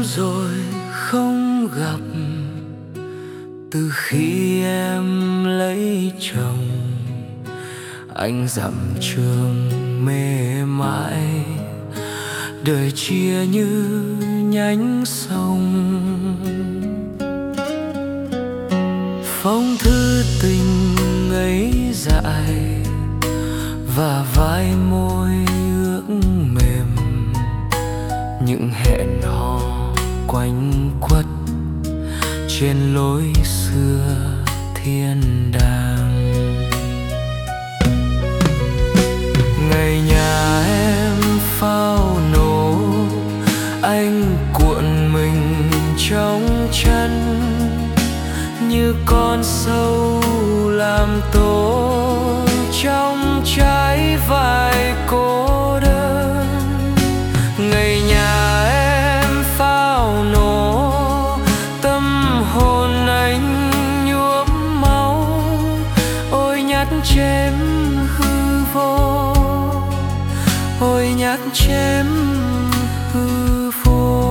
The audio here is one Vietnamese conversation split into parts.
rồi không gặp, từ khi em lấy chồng. Anh dặm trường mê mãi, đời chia như nhánh sông. Phong thư tình ấy dại và vai môi ước mềm, những hẹn hò quanh quất trên lối xưa thiên đàng. Ngày nhà em phao nổ, anh cuộn mình trong chân như con sâu làm tổ trong trái vải cô đơn. Ngày nhà em phao nổ, tâm hồn anh nhuốm máu. Ôi nhát chém hư vô, ôi nhát chém hư vô.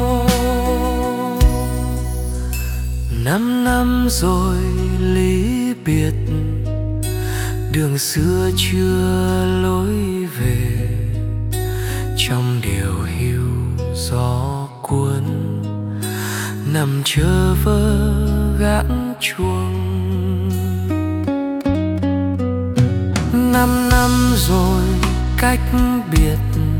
5 năm rồi ly biệt, đường xưa chưa lối về. Trong điều hiu gió cuốn, nằm chờ vơ gãng chuông. 5 năm rồi cách biệt,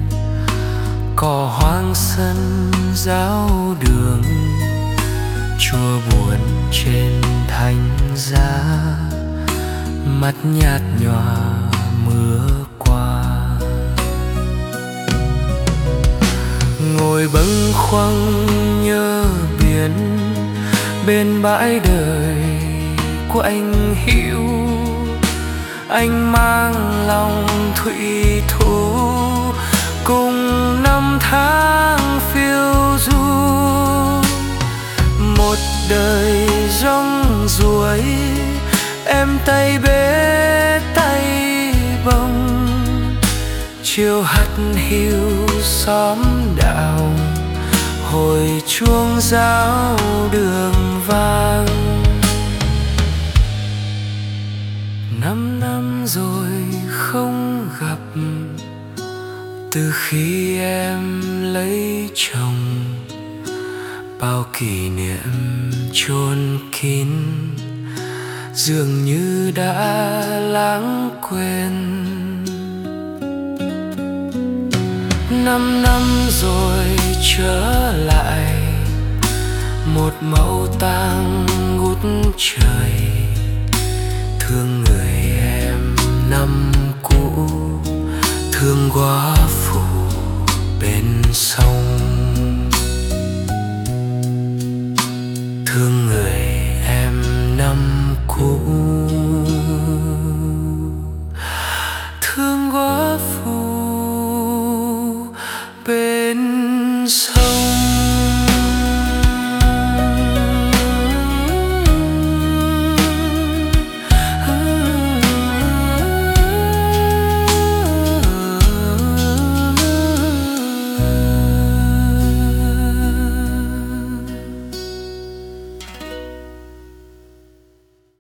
cỏ hoang sân giáo đường. Chùa buồn trên thánh giá, mắt nhạt nhòa mưa qua. Ngồi bâng khuâng nhớ biển, bên bãi đời của anh hiểu. Anh mang lòng thủy thủ, cùng năm tháng phiêu du. Một đời rong ruổi, em tay bế tay bông. Chiều hắt hiu xóm đạo, hồi chuông giáo đường vang. 5 năm rồi không gặp, từ khi em lấy chồng. Bao kỷ niệm chôn kín, dường như đã lãng quên. 5 năm rồi trở lại, một mẫu tang ngút trời. Thương người em năm cũ, thương góa phủ bên sông.